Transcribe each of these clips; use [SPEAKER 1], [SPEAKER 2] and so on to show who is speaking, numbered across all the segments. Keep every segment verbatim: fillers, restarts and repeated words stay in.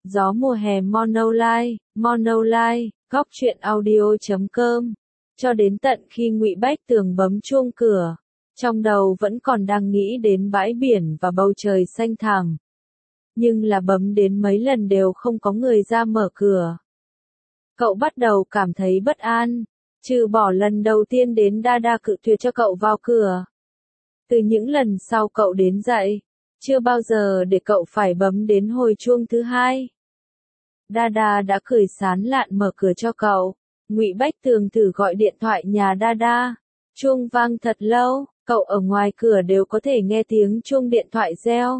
[SPEAKER 1] Gió mùa hè Monolive, Monolive, góc truyện audio chấm com. Cho đến tận khi Ngụy Bách Tường bấm chuông cửa, trong đầu vẫn còn đang nghĩ đến bãi biển và bầu trời xanh thẳm. Nhưng là bấm đến mấy lần đều không có người ra mở cửa. Cậu bắt đầu cảm thấy bất an, trừ bỏ lần đầu tiên đến Dada cự tuyệt cho cậu vào cửa. Từ những lần sau cậu đến dậy, chưa bao giờ để cậu phải bấm đến hồi chuông thứ hai. Dada đã cười sán lạn mở cửa cho cậu. Ngụy Bách Tường thử gọi điện thoại nhà Dada. Chuông vang thật lâu, cậu ở ngoài cửa đều có thể nghe tiếng chuông điện thoại reo.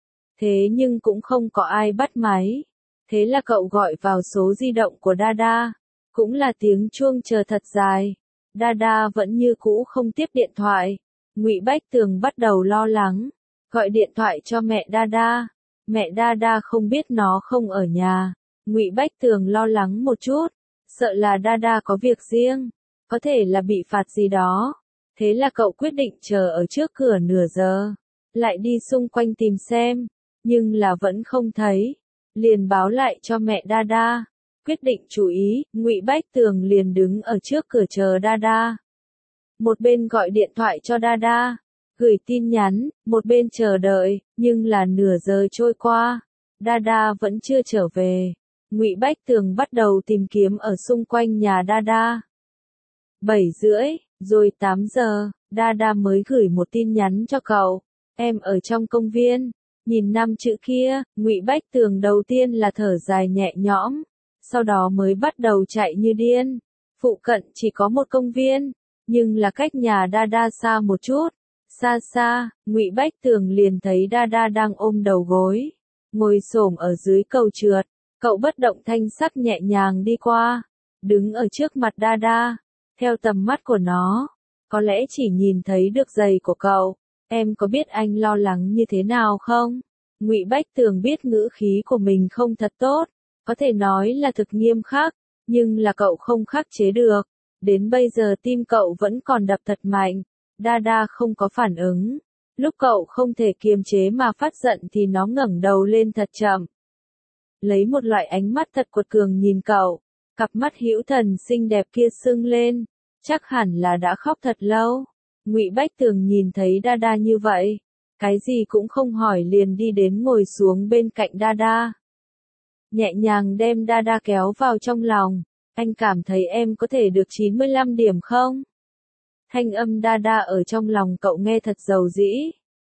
[SPEAKER 1] Thế nhưng cũng không có ai bắt máy. Thế là cậu gọi vào số di động của Dada. Cũng là tiếng chuông chờ thật dài. Dada vẫn như cũ không tiếp điện thoại. Ngụy Bách Tường bắt đầu lo lắng. Gọi điện thoại cho mẹ Dada. Mẹ Dada không biết nó không ở nhà. Ngụy Bách Tường lo lắng một chút. Sợ là Dada có việc riêng. Có thể là bị phạt gì đó. Thế là cậu quyết định chờ ở trước cửa nửa giờ. Lại đi xung quanh tìm xem. Nhưng là vẫn không thấy. Liền báo lại cho mẹ Dada. Quyết định chú ý, Ngụy Bách Tường liền đứng ở trước cửa chờ Dada. Một bên gọi điện thoại cho Dada, gửi tin nhắn, một bên chờ đợi, nhưng là nửa giờ trôi qua, Dada vẫn chưa trở về. Ngụy Bách Tường bắt đầu tìm kiếm ở xung quanh nhà Dada. Bảy rưỡi, rồi tám giờ, Dada mới gửi một tin nhắn cho cậu. Em ở trong công viên. Nhìn năm chữ kia, Ngụy Bách Tường đầu tiên là thở dài nhẹ nhõm, sau đó mới bắt đầu chạy như điên. Phụ cận chỉ có một công viên, nhưng là cách nhà Dada xa một chút. Xa xa, Ngụy Bách Tường liền thấy Dada đang ôm đầu gối, ngồi xổm ở dưới cầu trượt. Cậu bất động thanh sắc nhẹ nhàng đi qua, đứng ở trước mặt Dada. Theo tầm mắt của nó, có lẽ chỉ nhìn thấy được giày của cậu. Em có biết anh lo lắng như thế nào không? Ngụy Bách Tường biết ngữ khí của mình không thật tốt, có thể nói là thực nghiêm khắc, nhưng là cậu không khắc chế được. Đến bây giờ tim cậu vẫn còn đập thật mạnh. Dada không có phản ứng. Lúc cậu không thể kiềm chế mà phát giận thì nó ngẩng đầu lên thật chậm. Lấy một loại ánh mắt thật cuột cường nhìn cậu. Cặp mắt hữu thần xinh đẹp kia sưng lên. Chắc hẳn là đã khóc thật lâu. Ngụy Bách Tường nhìn thấy Dada như vậy, cái gì cũng không hỏi liền đi đến ngồi xuống bên cạnh Dada. Nhẹ nhàng đem Dada kéo vào trong lòng. Anh cảm thấy em có thể được chín mươi lăm điểm không? Thanh âm Dada ở trong lòng cậu nghe thật dầu dĩ.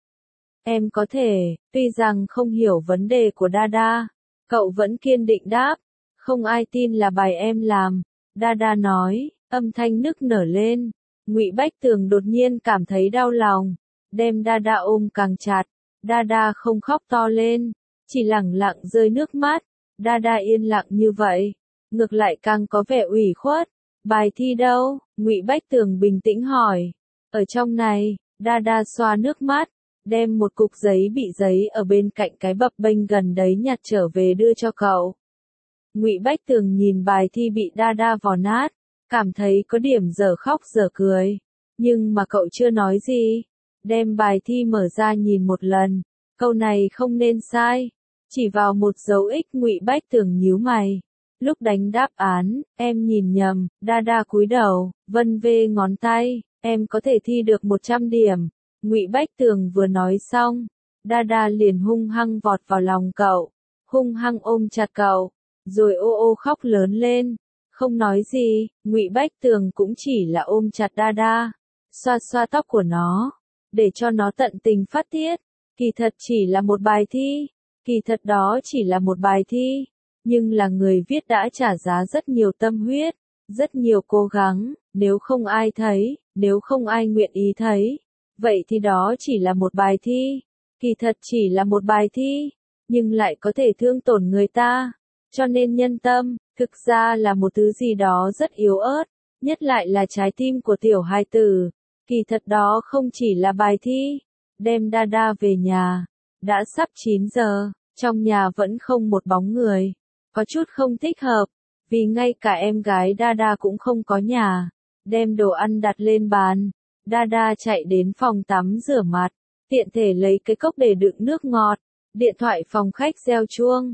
[SPEAKER 1] Em có thể, tuy rằng không hiểu vấn đề của Dada, cậu vẫn kiên định đáp. Không ai tin là bài em làm. Dada nói, âm thanh nức nở lên. Ngụy Bách Tường đột nhiên cảm thấy đau lòng, đem Dada ôm càng chặt. Dada không khóc to lên, chỉ lẳng lặng rơi nước mắt. Dada yên lặng như vậy, ngược lại càng có vẻ ủy khuất. Bài thi đâu? Ngụy Bách Tường bình tĩnh hỏi. Ở trong này. Dada xoa nước mắt, đem một cục giấy bị giấy ở bên cạnh cái bập bênh gần đấy nhặt trở về đưa cho cậu. Ngụy Bách Tường nhìn bài thi bị Dada vò nát, cảm thấy có điểm dở khóc dở cười, nhưng mà cậu chưa nói gì. Đem bài thi mở ra nhìn một lần, câu này không nên sai. Chỉ vào một dấu ích. Ngụy Bách Tường nhíu mày. Lúc đánh đáp án, em nhìn nhầm. Dada cúi đầu, vân vê ngón tay, em có thể thi được một trăm điểm. Ngụy Bách Tường vừa nói xong, Dada liền hung hăng vọt vào lòng cậu, hung hăng ôm chặt cậu, rồi ô ô khóc lớn lên. Không nói gì, Ngụy Bách Tường cũng chỉ là ôm chặt Dada, xoa xoa tóc của nó, để cho nó tận tình phát tiết. Kỳ thật chỉ là một bài thi, kỳ thật đó chỉ là một bài thi, nhưng là người viết đã trả giá rất nhiều tâm huyết, rất nhiều cố gắng. Nếu không ai thấy, nếu không ai nguyện ý thấy, vậy thì đó chỉ là một bài thi. Kỳ thật chỉ là một bài thi, nhưng lại có thể thương tổn người ta. Cho nên nhân tâm, thực ra là một thứ gì đó rất yếu ớt, nhất lại là trái tim của tiểu hài tử. Kỳ thật đó không chỉ là bài thi. Đem Dada về nhà. Đã sắp chín giờ, trong nhà vẫn không một bóng người. Có chút không thích hợp, vì ngay cả em gái Dada cũng không có nhà. Đem đồ ăn đặt lên bàn. Dada chạy đến phòng tắm rửa mặt, tiện thể lấy cái cốc để đựng nước ngọt. Điện thoại phòng khách reo chuông.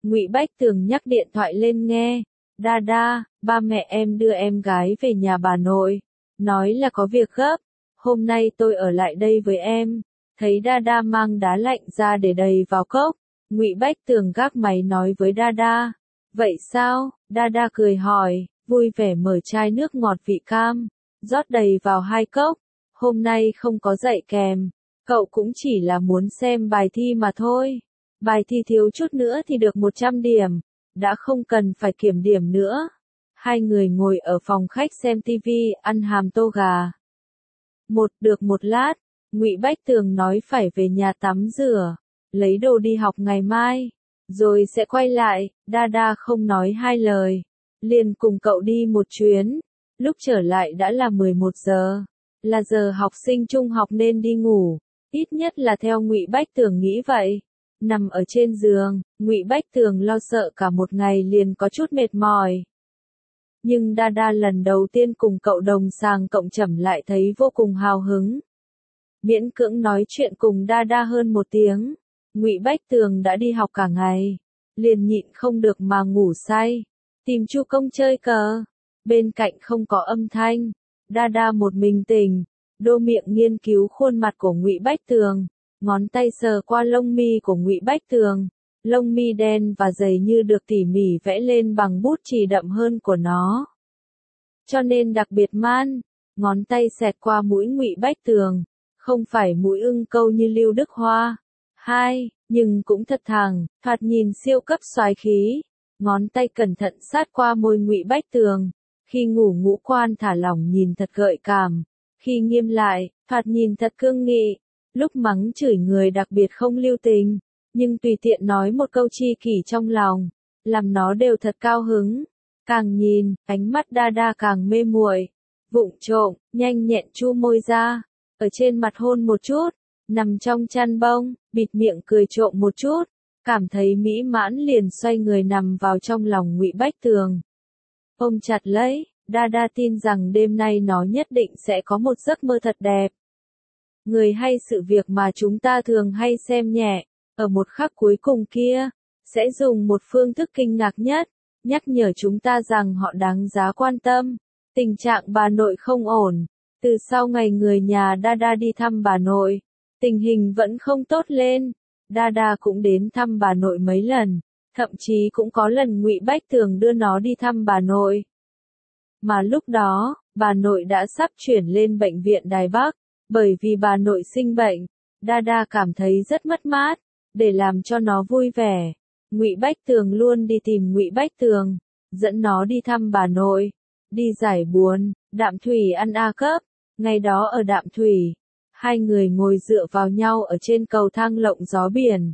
[SPEAKER 1] Ngụy Bách Tường nhắc điện thoại lên nghe. Đa đa, ba mẹ em đưa em gái về nhà bà nội. Nói là có việc gấp. Hôm nay tôi ở lại đây với em. Thấy Đa đa mang đá lạnh ra để đầy vào cốc. Ngụy Bách Tường gác máy nói với Đa đa. Vậy sao? Đa đa cười hỏi, vui vẻ mở chai nước ngọt vị cam. Rót đầy vào hai cốc. Hôm nay không có dạy kèm. Cậu cũng chỉ là muốn xem bài thi mà thôi. Bài thi thiếu chút nữa thì được một trăm điểm. Đã không cần phải kiểm điểm nữa. Hai người ngồi ở phòng khách xem tivi, ăn hàm tô gà. Một được một lát, Ngụy Bách Tường nói phải về nhà tắm rửa, lấy đồ đi học ngày mai, rồi sẽ quay lại. Đa đa không nói hai lời, liền cùng cậu đi một chuyến. Lúc trở lại đã là mười một giờ, là giờ học sinh trung học nên đi ngủ, ít nhất là theo Ngụy Bách Tường nghĩ vậy. Nằm ở trên giường, Ngụy Bách Tường lo sợ cả một ngày liền có chút mệt mỏi. Nhưng Đa đa lần đầu tiên cùng cậu đồng sàng cộng trầm lại thấy vô cùng hào hứng. Miễn cưỡng nói chuyện cùng Đa đa hơn một tiếng. Ngụy Bách Tường đã đi học cả ngày, liền nhịn không được mà ngủ say, tìm Chu Công chơi cờ. Bên cạnh không có âm thanh, Đa đa một mình tỉnh, đô miệng nghiên cứu khuôn mặt của Ngụy Bách Tường, ngón tay sờ qua lông mi của Ngụy Bách Tường. Lông mi đen và dày như được tỉ mỉ vẽ lên bằng bút chì đậm hơn của nó, cho nên đặc biệt man. Ngón tay xẹt qua mũi Ngụy Bách Tường, không phải mũi ưng câu như Lưu Đức Hoa. Hai, nhưng cũng thật thẳng, thoạt nhìn siêu cấp soái khí. Ngón tay cẩn thận sát qua môi Ngụy Bách Tường. Khi ngủ ngũ quan thả lỏng nhìn thật gợi cảm, khi nghiêm lại, thoạt nhìn thật cương nghị. Lúc mắng chửi người đặc biệt không lưu tình, nhưng tùy tiện nói một câu chi kỷ trong lòng, làm nó đều thật cao hứng. Càng nhìn, ánh mắt Đa đa càng mê muội, vụng trộm, nhanh nhẹn chu môi ra, ở trên mặt hôn một chút, nằm trong chăn bông, bịt miệng cười trộm một chút, cảm thấy mỹ mãn liền xoay người nằm vào trong lòng Ngụy Bách Tường. Ôm chặt lấy, Đa đa tin rằng đêm nay nó nhất định sẽ có một giấc mơ thật đẹp. Người hay sự việc mà chúng ta thường hay xem nhẹ, ở một khắc cuối cùng kia, sẽ dùng một phương thức kinh ngạc nhất, nhắc nhở chúng ta rằng họ đáng giá quan tâm. Tình trạng bà nội không ổn. Từ sau ngày người nhà Đa đa đi thăm bà nội, tình hình vẫn không tốt lên. Đa đa cũng đến thăm bà nội mấy lần, thậm chí cũng có lần Ngụy Bách Tường đưa nó đi thăm bà nội. Mà lúc đó, bà nội đã sắp chuyển lên bệnh viện Đài Bắc, bởi vì bà nội sinh bệnh. Đa đa cảm thấy rất mất mát. Để làm cho nó vui vẻ, Ngụy Bách Tường luôn đi tìm Ngụy Bách Tường, dẫn nó đi thăm bà nội, đi giải buồn. Đạm Thủy ăn A cấp. Ngày đó ở Đạm Thủy, hai người ngồi dựa vào nhau ở trên cầu thang lộng gió biển,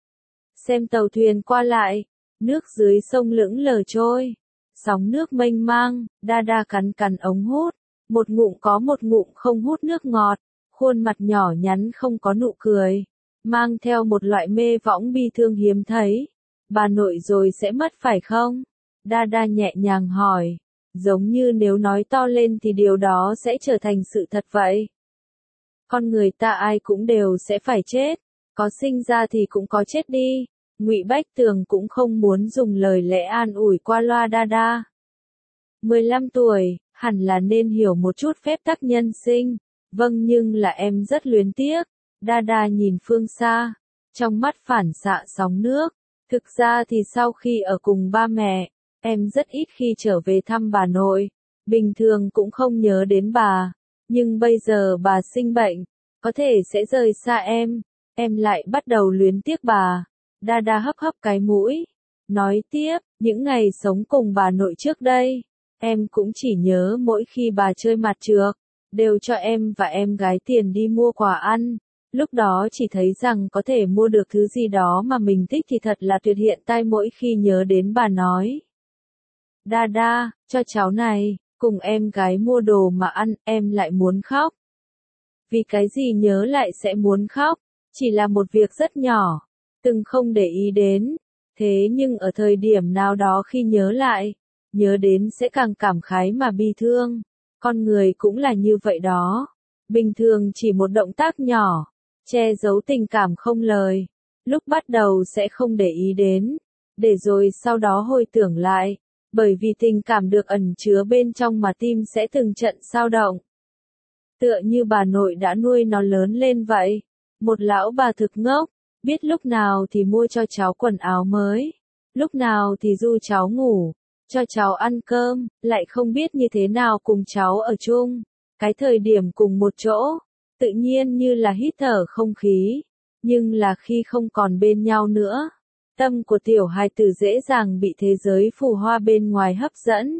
[SPEAKER 1] xem tàu thuyền qua lại, nước dưới sông lững lờ trôi, sóng nước mênh mang. Đa đa cắn cắn ống hút, một ngụm có một ngụm không hút nước ngọt, khuôn mặt nhỏ nhắn không có nụ cười, mang theo một loại mê võng bi thương hiếm thấy. Bà nội rồi sẽ mất phải không? Đa đa nhẹ nhàng hỏi, giống như nếu nói to lên thì điều đó sẽ trở thành sự thật vậy. Con người ta ai cũng đều sẽ phải chết, có sinh ra thì cũng có chết đi. Ngụy Bách Tường cũng không muốn dùng lời lẽ an ủi qua loa Đa đa. mười lăm tuổi, hẳn là nên hiểu một chút phép tắc nhân sinh. Vâng, nhưng là em rất luyến tiếc. Đa đa nhìn phương xa, trong mắt phản xạ sóng nước. Thực ra thì sau khi ở cùng ba mẹ, em rất ít khi trở về thăm bà nội. Bình thường cũng không nhớ đến bà. Nhưng bây giờ bà sinh bệnh, có thể sẽ rời xa em. Em lại bắt đầu luyến tiếc bà. Đa đa hấp hấp cái mũi, nói tiếp, những ngày sống cùng bà nội trước đây, em cũng chỉ nhớ mỗi khi bà chơi mặt trược, đều cho em và em gái tiền đi mua quà ăn. Lúc đó chỉ thấy rằng có thể mua được thứ gì đó mà mình thích thì thật là tuyệt. Hiện tại mỗi khi nhớ đến bà nói, Đa đa, cho cháu này, cùng em gái mua đồ mà ăn, em lại muốn khóc. Vì cái gì nhớ lại sẽ muốn khóc? Chỉ là một việc rất nhỏ, từng không để ý đến. Thế nhưng ở thời điểm nào đó khi nhớ lại, nhớ đến sẽ càng cảm khái mà bi thương. Con người cũng là như vậy đó. Bình thường chỉ một động tác nhỏ, che giấu tình cảm không lời. Lúc bắt đầu sẽ không để ý đến. để rồi sau đó hồi tưởng lại, bởi vì tình cảm được ẩn chứa bên trong mà tim sẽ từng trận xao động. Tựa như bà nội đã nuôi nó lớn lên vậy, một lão bà thực ngốc, biết lúc nào thì mua cho cháu quần áo mới, lúc nào thì du cháu ngủ, cho cháu ăn cơm, lại không biết như thế nào cùng cháu ở chung, cái thời điểm cùng một chỗ, tự nhiên như là hít thở không khí, nhưng là khi không còn bên nhau nữa, tâm của tiểu hài tử dễ dàng bị thế giới phù hoa bên ngoài hấp dẫn.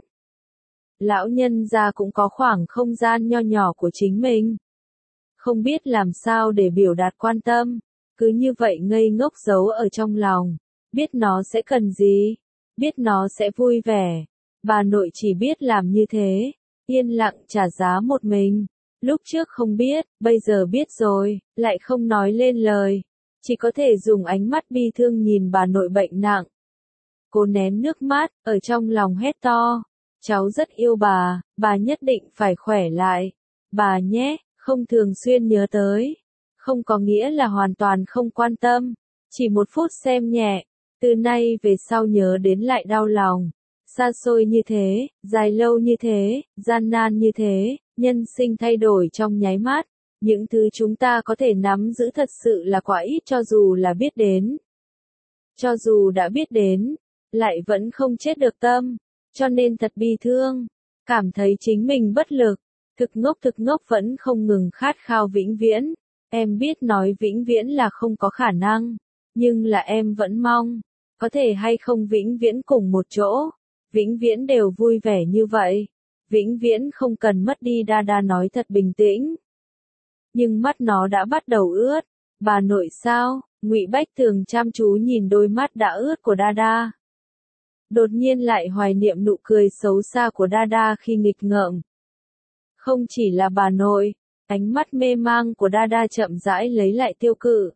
[SPEAKER 1] Lão nhân gia cũng có khoảng không gian nho nhỏ của chính mình. Không biết làm sao để biểu đạt quan tâm, cứ như vậy ngây ngốc giấu ở trong lòng, biết nó sẽ cần gì, biết nó sẽ vui vẻ. Bà nội chỉ biết làm như thế, yên lặng trả giá một mình. Lúc trước không biết, bây giờ biết rồi, lại không nói lên lời, chỉ có thể dùng ánh mắt bi thương nhìn bà nội bệnh nặng. Cô nén nước mắt, ở trong lòng hét to, cháu rất yêu bà, bà nhất định phải khỏe lại. Bà nhé, không thường xuyên nhớ tới, không có nghĩa là hoàn toàn không quan tâm, chỉ một phút xem nhẹ, từ nay về sau nhớ đến lại đau lòng. Xa xôi như thế, dài lâu như thế, gian nan như thế, nhân sinh thay đổi trong nháy mắt, những thứ chúng ta có thể nắm giữ thật sự là quá ít cho dù là biết đến. Cho dù đã biết đến, lại vẫn không chết được tâm, cho nên thật bi thương, cảm thấy chính mình bất lực, thực ngốc thực ngốc vẫn không ngừng khát khao vĩnh viễn. Em biết nói vĩnh viễn là không có khả năng, nhưng là em vẫn mong, có thể hay không vĩnh viễn cùng một chỗ, vĩnh viễn đều vui vẻ như vậy, vĩnh viễn không cần mất đi. Dada nói thật bình tĩnh. Nhưng mắt nó đã bắt đầu ướt. Bà nội sao? Ngụy Bách Tường chăm chú nhìn đôi mắt đã ướt của Dada. Đột nhiên lại hoài niệm nụ cười xấu xa của Dada khi nghịch ngợm. Không chỉ là bà nội, ánh mắt mê mang của Dada chậm rãi lấy lại tiêu cự.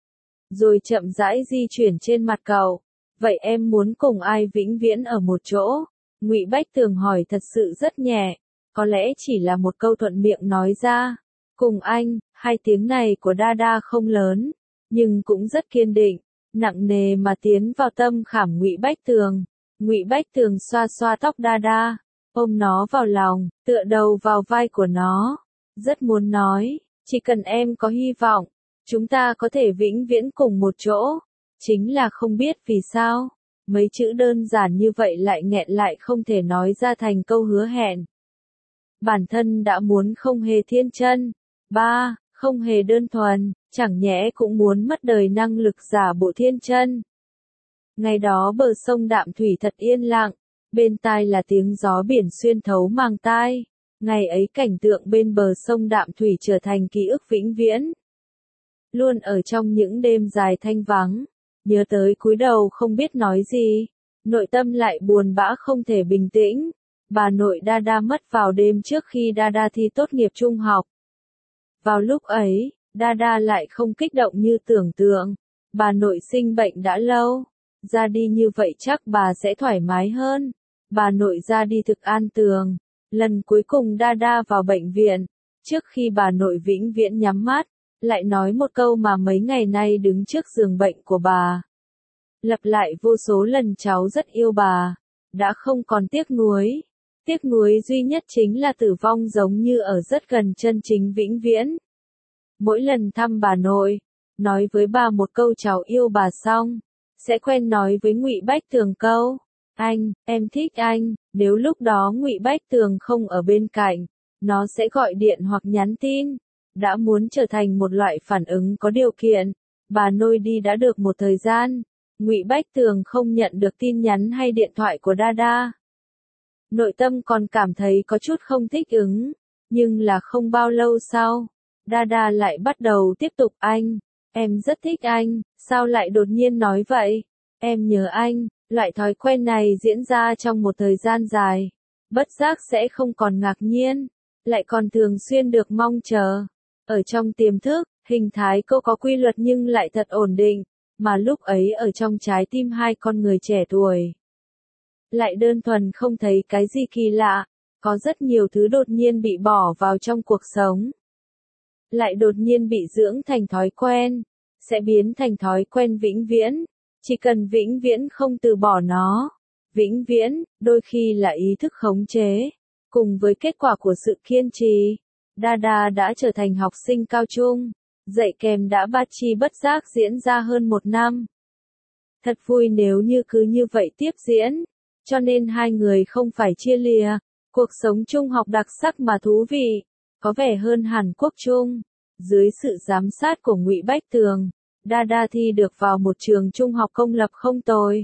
[SPEAKER 1] Rồi chậm rãi di chuyển trên mặt cậu. Vậy em muốn cùng ai vĩnh viễn ở một chỗ? Ngụy Bách Tường hỏi thật sự rất nhẹ, có lẽ chỉ là một câu thuận miệng nói ra. Cùng anh, hai tiếng này của Dada không lớn, nhưng cũng rất kiên định, nặng nề mà tiến vào tâm khảm Ngụy Bách Tường. Ngụy Bách Tường xoa xoa tóc Dada, ôm nó vào lòng, tựa đầu vào vai của nó, rất muốn nói, chỉ cần em có hy vọng, chúng ta có thể vĩnh viễn cùng một chỗ. Chính là không biết vì sao, mấy chữ đơn giản như vậy lại nghẹn lại không thể nói ra thành câu hứa hẹn. Bản thân đã muốn không hề thiên chân, ba, không hề đơn thuần, chẳng nhẽ cũng muốn mất đời năng lực giả bộ thiên chân. Ngày đó bờ sông Đạm Thủy thật yên lặng, bên tai là tiếng gió biển xuyên thấu màng tai. Ngày ấy cảnh tượng bên bờ sông Đạm Thủy trở thành ký ức vĩnh viễn. Luôn ở trong những đêm dài thanh vắng, nhớ tới cúi đầu không biết nói gì, nội tâm lại buồn bã không thể bình tĩnh. Bà nội Dada mất vào đêm trước khi Dada thi tốt nghiệp trung học. Vào lúc ấy, Dada lại không kích động như tưởng tượng. Bà nội sinh bệnh đã lâu, ra đi như vậy chắc bà sẽ thoải mái hơn. Bà nội ra đi thực an tường. Lần cuối cùng Dada vào bệnh viện, trước khi bà nội vĩnh viễn nhắm mắt, lại nói một câu mà mấy ngày nay đứng trước giường bệnh của bà. Lặp lại vô số lần cháu rất yêu bà, đã không còn tiếc nuối. Tiếc nuối duy nhất chính là tử vong giống như ở rất gần chân chính vĩnh viễn. Mỗi lần thăm bà nội, nói với bà một câu cháu yêu bà xong, sẽ quen nói với Ngụy Bách Tường câu, anh, em thích anh. Nếu lúc đó Ngụy Bách Tường không ở bên cạnh, nó sẽ gọi điện hoặc nhắn tin. Đã muốn trở thành một loại phản ứng có điều kiện. Bà nội đi đã được một thời gian, Ngụy Bách Tường không nhận được tin nhắn hay điện thoại của Dada. Nội tâm còn cảm thấy có chút không thích ứng, nhưng là không bao lâu sau, Dada lại bắt đầu tiếp tục anh, em rất thích anh, sao lại đột nhiên nói vậy, em nhớ anh. Loại thói quen này diễn ra trong một thời gian dài, bất giác sẽ không còn ngạc nhiên, lại còn thường xuyên được mong chờ. Ở trong tiềm thức, hình thái câu có quy luật nhưng lại thật ổn định, mà lúc ấy ở trong trái tim hai con người trẻ tuổi. Lại đơn thuần không thấy cái gì kỳ lạ, có rất nhiều thứ đột nhiên bị bỏ vào trong cuộc sống. Lại đột nhiên bị dưỡng thành thói quen, sẽ biến thành thói quen vĩnh viễn. Chỉ cần vĩnh viễn không từ bỏ nó. Vĩnh viễn, đôi khi là ý thức khống chế. Cùng với kết quả của sự kiên trì, Dada đã trở thành học sinh cao trung. Dạy kèm đã bất chi bất giác diễn ra hơn một năm. Thật vui nếu như cứ như vậy tiếp diễn. Cho nên hai người không phải chia lìa. Cuộc sống trung học đặc sắc mà thú vị. Có vẻ hơn hẳn quốc trung. Dưới sự giám sát của Ngụy Bách Tường, Dada thi được vào một trường trung học công lập không tồi.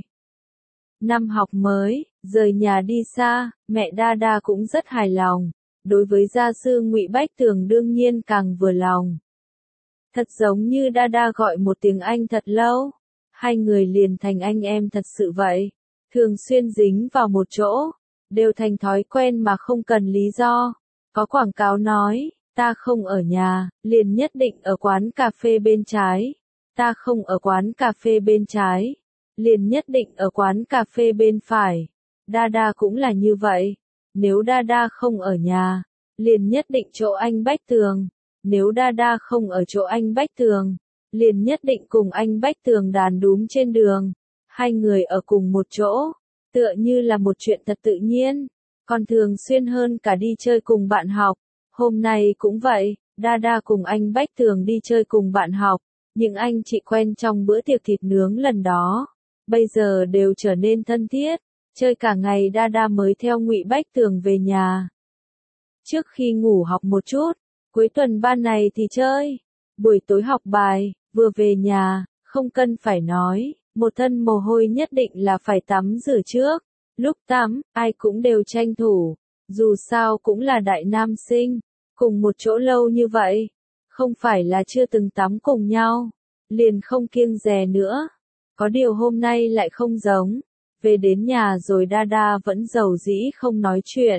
[SPEAKER 1] Năm học mới, rời nhà đi xa, mẹ Dada cũng rất hài lòng. Đối với gia sư Ngụy Bách Tường đương nhiên càng vừa lòng. Thật giống như Dada gọi một tiếng Anh thật lâu. Hai người liền thành anh em thật sự vậy. Thường xuyên dính vào một chỗ. Đều thành thói quen mà không cần lý do. Có quảng cáo nói, ta không ở nhà, liền nhất định ở quán cà phê bên trái. Ta không ở quán cà phê bên trái, liền nhất định ở quán cà phê bên phải. Dada cũng là như vậy. Nếu Dada không ở nhà, liền nhất định chỗ anh Bách Tường. Nếu Dada không ở chỗ anh Bách Tường, liền nhất định cùng anh Bách Tường đàn đúm trên đường. Hai người ở cùng một chỗ, tựa như là một chuyện thật tự nhiên. Còn thường xuyên hơn cả đi chơi cùng bạn học. Hôm nay cũng vậy, Dada cùng anh Bách Tường đi chơi cùng bạn học. Những anh chị quen trong bữa tiệc thịt nướng lần đó, bây giờ đều trở nên thân thiết. Chơi cả ngày Dada mới theo Ngụy Bách Tường về nhà. Trước khi ngủ học một chút, cuối tuần ban này thì chơi. Buổi tối học bài, vừa về nhà, không cần phải nói, một thân mồ hôi nhất định là phải tắm rửa trước. Lúc tắm, ai cũng đều tranh thủ, dù sao cũng là đại nam sinh, cùng một chỗ lâu như vậy, không phải là chưa từng tắm cùng nhau, liền không kiêng dè nữa. Có điều hôm nay lại không giống, về đến nhà rồi Dada vẫn dầu dĩ không nói chuyện.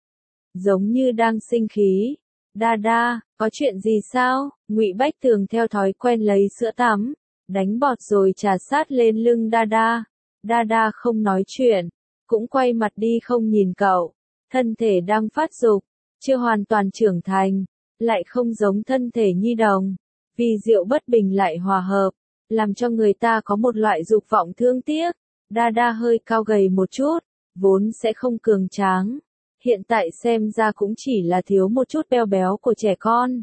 [SPEAKER 1] Giống như đang sinh khí. Dada, có chuyện gì sao? Ngụy Bách Tường theo thói quen lấy sữa tắm, đánh bọt rồi trà sát lên lưng Dada. Dada không nói chuyện, cũng quay mặt đi không nhìn cậu. Thân thể đang phát dục, chưa hoàn toàn trưởng thành, lại không giống thân thể nhi đồng. Vì diệu bất bình lại hòa hợp, làm cho người ta có một loại dục vọng thương tiếc. Dada hơi cao gầy một chút, vốn sẽ không cường tráng. Hiện tại xem ra cũng chỉ là thiếu một chút béo béo của trẻ con.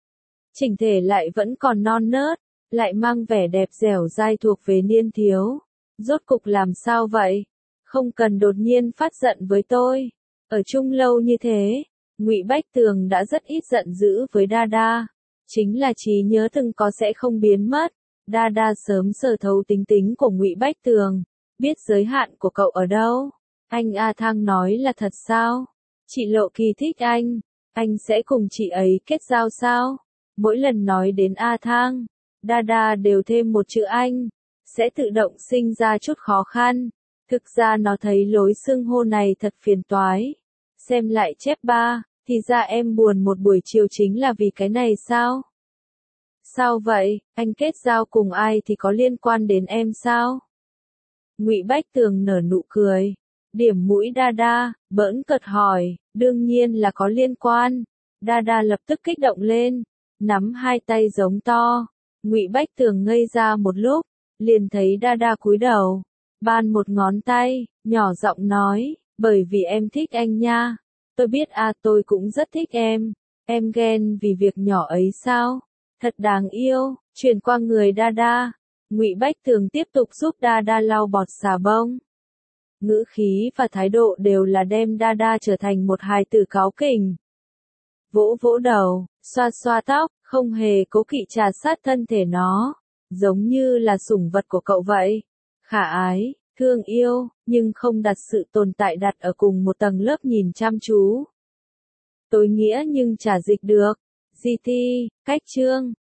[SPEAKER 1] Chỉnh thể lại vẫn còn non nớt, lại mang vẻ đẹp dẻo dai thuộc về niên thiếu. Rốt cục làm sao vậy? Không cần đột nhiên phát giận với tôi. Ở chung lâu như thế, Ngụy Bách Tường đã rất ít giận dữ với Dada. Chính là trí nhớ từng có sẽ không biến mất. Dada sớm sở thấu tính tính của Ngụy Bách Tường, biết giới hạn của cậu ở đâu. Anh A Thang nói là thật sao? Chị Lộ Kỳ thích anh, anh sẽ cùng chị ấy kết giao sao? Mỗi lần nói đến A Thang, Dada đều thêm một chữ anh, sẽ tự động sinh ra chút khó khăn. Thực ra nó thấy lối xưng hô này thật phiền toái. Xem lại chép ba, thì ra em buồn một buổi chiều chính là vì cái này sao? Sao vậy, anh kết giao cùng ai thì có liên quan đến em sao? Ngụy Bách Tường nở nụ cười, điểm mũi Dada, bỡn cợt hỏi, đương nhiên là có liên quan. Dada lập tức kích động lên, nắm hai tay giống to. Ngụy Bách Tường ngây ra một lúc, liền thấy Dada cúi đầu, ban một ngón tay, nhỏ giọng nói, bởi vì em thích anh nha. Tôi biết à, tôi cũng rất thích em. Em ghen vì việc nhỏ ấy sao? Thật đáng yêu. Chuyển qua người Dada, Ngụy Bách Tường tiếp tục giúp Dada lau bọt xà bông. Ngữ khí và thái độ đều là đem Dada trở thành một hài tử cáu kỉnh. Vỗ vỗ đầu, xoa xoa tóc, không hề cố kỵ trà sát thân thể nó, giống như là sủng vật của cậu vậy. Khả ái, thương yêu, nhưng không đặt sự tồn tại đặt ở cùng một tầng lớp nhìn chăm chú. Tối nghĩa nhưng chả dịch được. giê tê, cách chương.